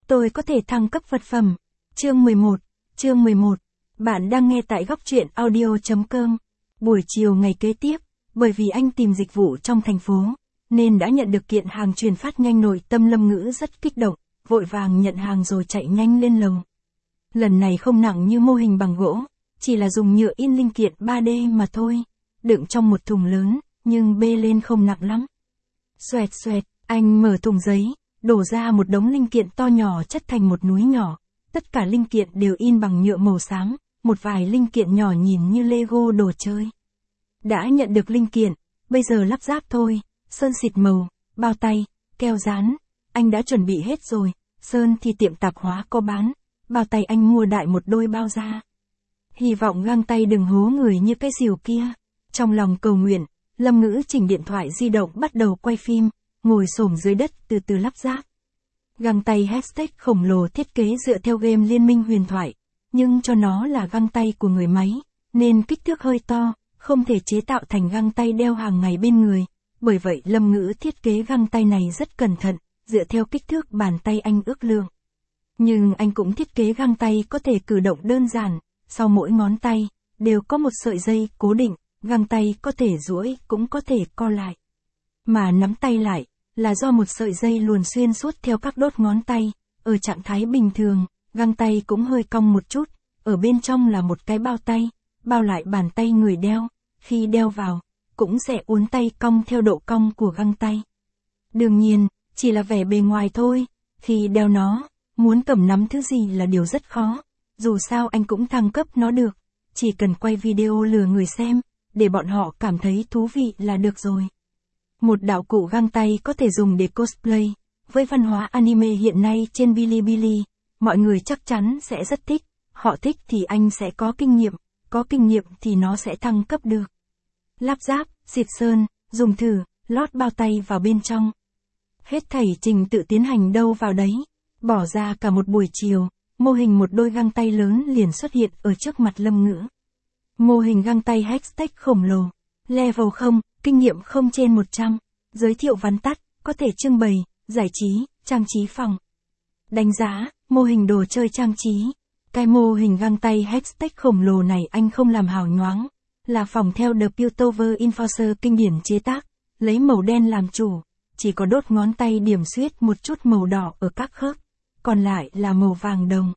tôi có thể thăng cấp vật phẩm. Chương 11. Bạn đang nghe tại góc truyện audio.com. Buổi chiều ngày kế tiếp, bởi vì anh tìm dịch vụ trong thành phố, nên đã nhận được kiện hàng chuyển phát nhanh. Nội tâm Lâm Ngữ rất kích động, vội vàng nhận hàng rồi chạy nhanh lên lầu. Lần này không nặng như mô hình bằng gỗ, chỉ là dùng nhựa in linh kiện 3D mà thôi, đựng trong một thùng lớn, nhưng bê lên không nặng lắm. Xoẹt xoẹt, anh mở thùng giấy, đổ ra một đống linh kiện to nhỏ chất thành một núi nhỏ. Tất cả linh kiện đều in bằng nhựa màu xám, một vài linh kiện nhỏ nhìn như Lego đồ chơi. Đã nhận được linh kiện, bây giờ lắp ráp thôi, sơn xịt màu, bao tay, keo dán, anh đã chuẩn bị hết rồi, sơn thì tiệm tạp hóa có bán, bao tay anh mua đại một đôi bao ra. Hy vọng găng tay đừng hố người như cái rìu kia. Trong lòng cầu nguyện, Lâm Ngữ chỉnh điện thoại di động bắt đầu quay phim, ngồi xổm dưới đất từ từ lắp ráp. Găng tay hashtag khổng lồ thiết kế dựa theo game Liên minh huyền thoại, nhưng cho nó là găng tay của người máy, nên kích thước hơi to, không thể chế tạo thành găng tay đeo hàng ngày bên người. Bởi vậy Lâm Ngữ thiết kế găng tay này rất cẩn thận, dựa theo kích thước bàn tay anh ước lượng. Nhưng anh cũng thiết kế găng tay có thể cử động đơn giản, sau mỗi ngón tay, đều có một sợi dây cố định, găng tay có thể duỗi cũng có thể co lại. Mà nắm tay lại, là do một sợi dây luồn xuyên suốt theo các đốt ngón tay. Ở trạng thái bình thường, găng tay cũng hơi cong một chút, ở bên trong là một cái bao tay, bao lại bàn tay người đeo, khi đeo vào, cũng sẽ uốn tay cong theo độ cong của găng tay. Đương nhiên, chỉ là vẻ bề ngoài thôi, khi đeo nó, muốn cầm nắm thứ gì là điều rất khó, dù sao anh cũng thăng cấp nó được, chỉ cần quay video lừa người xem, để bọn họ cảm thấy thú vị là được rồi. Một đạo cụ găng tay có thể dùng để cosplay, với văn hóa anime hiện nay trên Bilibili, mọi người chắc chắn sẽ rất thích, họ thích thì anh sẽ có kinh nghiệm thì nó sẽ thăng cấp được. Lắp ráp, xịt sơn, dùng thử, lót bao tay vào bên trong. Hết thảy trình tự tiến hành đâu vào đấy, bỏ ra cả một buổi chiều, mô hình một đôi găng tay lớn liền xuất hiện ở trước mặt Lâm Ngữ. Mô hình găng tay hashtag khổng lồ, level 0, kinh nghiệm 0 trên 100, giới thiệu vắn tắt, có thể trưng bày, giải trí, trang trí phòng. Đánh giá, mô hình đồ chơi trang trí. Cái mô hình găng tay hashtag khổng lồ này anh không làm hào nhoáng, là phòng theo The Piltover Enforcer kinh điển chế tác, lấy màu đen làm chủ, chỉ có đốt ngón tay điểm xuyết một chút màu đỏ ở các khớp, còn lại là màu vàng đồng.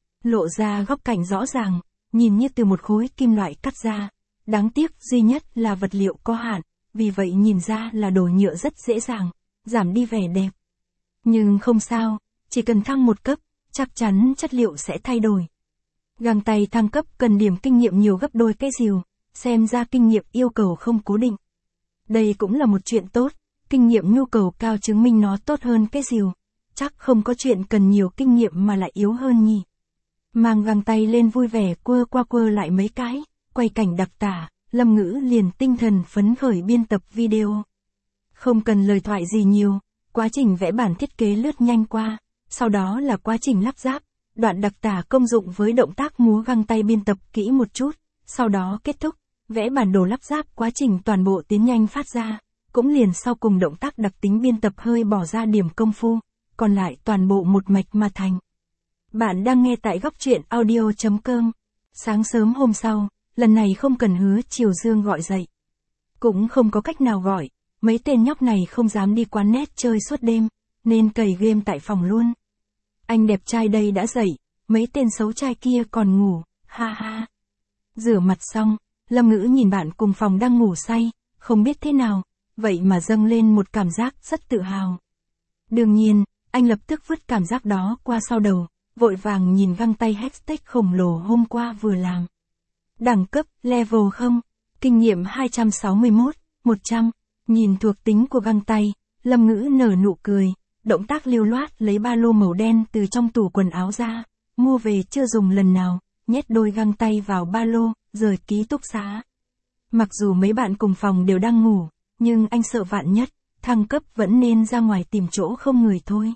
Lộ ra góc cạnh rõ ràng, nhìn như từ một khối kim loại cắt ra. Đáng tiếc duy nhất là vật liệu có hạn, vì vậy nhìn ra là đồ nhựa rất dễ dàng, giảm đi vẻ đẹp. Nhưng không sao, chỉ cần thăng một cấp, chắc chắn chất liệu sẽ thay đổi. Găng tay thăng cấp cần điểm kinh nghiệm nhiều gấp đôi cái rìu, xem ra kinh nghiệm yêu cầu không cố định. Đây cũng là một chuyện tốt, kinh nghiệm nhu cầu cao chứng minh nó tốt hơn cái rìu, chắc không có chuyện cần nhiều kinh nghiệm mà lại yếu hơn nhỉ. Mang găng tay lên vui vẻ quơ qua quơ lại mấy cái, quay cảnh đặc tả, Lâm Ngữ liền tinh thần phấn khởi biên tập video. Không cần lời thoại gì nhiều, quá trình vẽ bản thiết kế lướt nhanh qua, sau đó là quá trình lắp ráp, đoạn đặc tả công dụng với động tác múa găng tay biên tập kỹ một chút, sau đó kết thúc, vẽ bản đồ lắp ráp quá trình toàn bộ tiến nhanh phát ra, cũng liền sau cùng động tác đặc tính biên tập hơi bỏ ra điểm công phu, còn lại toàn bộ một mạch mà thành. Bạn đang nghe tại góc truyện audio.com. Sáng sớm hôm sau, lần này không cần Hứa Triều Dương gọi dậy. Cũng không có cách nào gọi, mấy tên nhóc này không dám đi quán net chơi suốt đêm, nên cày game tại phòng luôn. Anh đẹp trai đây đã dậy, mấy tên xấu trai kia còn ngủ, ha ha. Rửa mặt xong, Lâm Ngữ nhìn bạn cùng phòng đang ngủ say, không biết thế nào, vậy mà dâng lên một cảm giác rất tự hào. Đương nhiên, anh lập tức vứt cảm giác đó qua sau đầu, vội vàng nhìn găng tay hashtag khổng lồ hôm qua vừa làm. Đẳng cấp, level 0, kinh nghiệm 261, 100, nhìn thuộc tính của găng tay, Lâm Ngữ nở nụ cười, động tác lưu loát lấy ba lô màu đen từ trong tủ quần áo ra, mua về chưa dùng lần nào, nhét đôi găng tay vào ba lô, rời ký túc xá. Mặc dù mấy bạn cùng phòng đều đang ngủ, nhưng anh sợ vạn nhất, thăng cấp vẫn nên ra ngoài tìm chỗ không người thôi.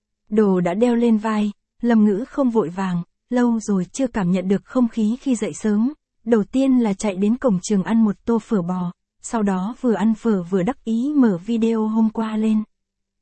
Đồ đã đeo lên vai, Lâm Ngữ không vội vàng, lâu rồi chưa cảm nhận được không khí khi dậy sớm. Đầu tiên là chạy đến cổng trường ăn một tô phở bò, sau đó vừa ăn phở vừa đắc ý mở video hôm qua lên.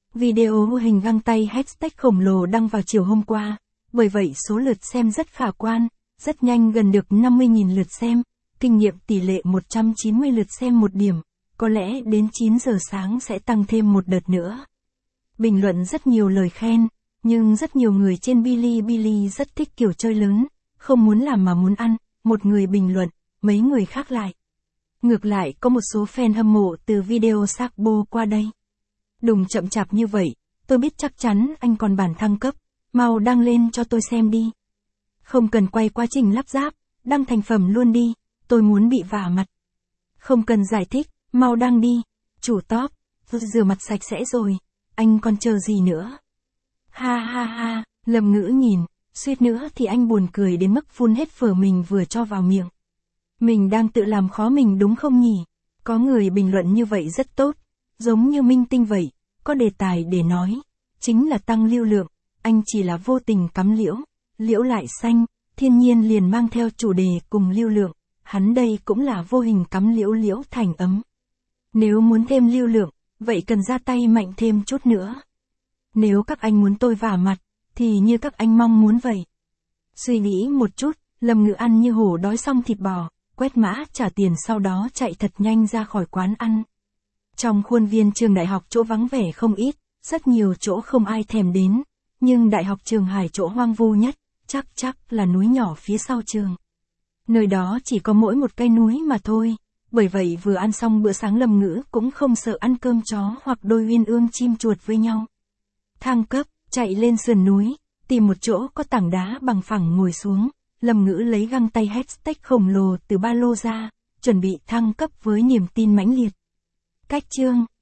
Video hình găng tay hashtag khổng lồ đăng vào chiều hôm qua, bởi vậy số lượt xem rất khả quan, rất nhanh gần được 50.000 lượt xem, kinh nghiệm tỷ lệ 190 lượt xem một điểm, có lẽ đến 9 giờ sáng sẽ tăng thêm một đợt nữa. Bình luận rất nhiều lời khen, nhưng rất nhiều người trên Bilibili rất thích kiểu chơi lớn, không muốn làm mà muốn ăn, một người bình luận, mấy người khác lại. Ngược lại có một số fan hâm mộ từ video Sakbo qua đây. Đừng chậm chạp như vậy, tôi biết chắc chắn anh còn bản thăng cấp, mau đăng lên cho tôi xem đi. Không cần quay quá trình lắp ráp, đăng thành phẩm luôn đi, tôi muốn bị vả mặt. Không cần giải thích, mau đăng đi, chủ top, rửa mặt sạch sẽ rồi, anh còn chờ gì nữa. Ha ha ha, Lâm Ngữ nhìn, suýt nữa thì anh buồn cười đến mức phun hết phở mình vừa cho vào miệng. Mình đang tự làm khó mình đúng không nhỉ? Có người bình luận như vậy rất tốt, giống như minh tinh vậy, có đề tài để nói, chính là tăng lưu lượng, anh chỉ là vô tình cắm liễu, liễu lại xanh, thiên nhiên liền mang theo chủ đề cùng lưu lượng, hắn đây cũng là vô hình cắm liễu liễu thành ấm. Nếu muốn thêm lưu lượng, vậy cần ra tay mạnh thêm chút nữa. Nếu các anh muốn tôi vả mặt, thì như các anh mong muốn vậy. Suy nghĩ một chút, Lâm Ngữ ăn như hổ đói xong thịt bò, quét mã trả tiền sau đó chạy thật nhanh ra khỏi quán ăn. Trong khuôn viên trường đại học chỗ vắng vẻ không ít, rất nhiều chỗ không ai thèm đến, nhưng đại học Trường Hải chỗ hoang vu nhất, chắc là núi nhỏ phía sau trường. Nơi đó chỉ có mỗi một cây núi mà thôi, bởi vậy vừa ăn xong bữa sáng Lâm Ngữ cũng không sợ ăn cơm chó hoặc đôi uyên ương chim chuột với nhau. Thang cấp, chạy lên sườn núi, tìm một chỗ có tảng đá bằng phẳng ngồi xuống, Lâm Ngữ lấy găng tay hashtag khổng lồ từ ba lô ra, chuẩn bị thăng cấp với niềm tin mãnh liệt. Cách chương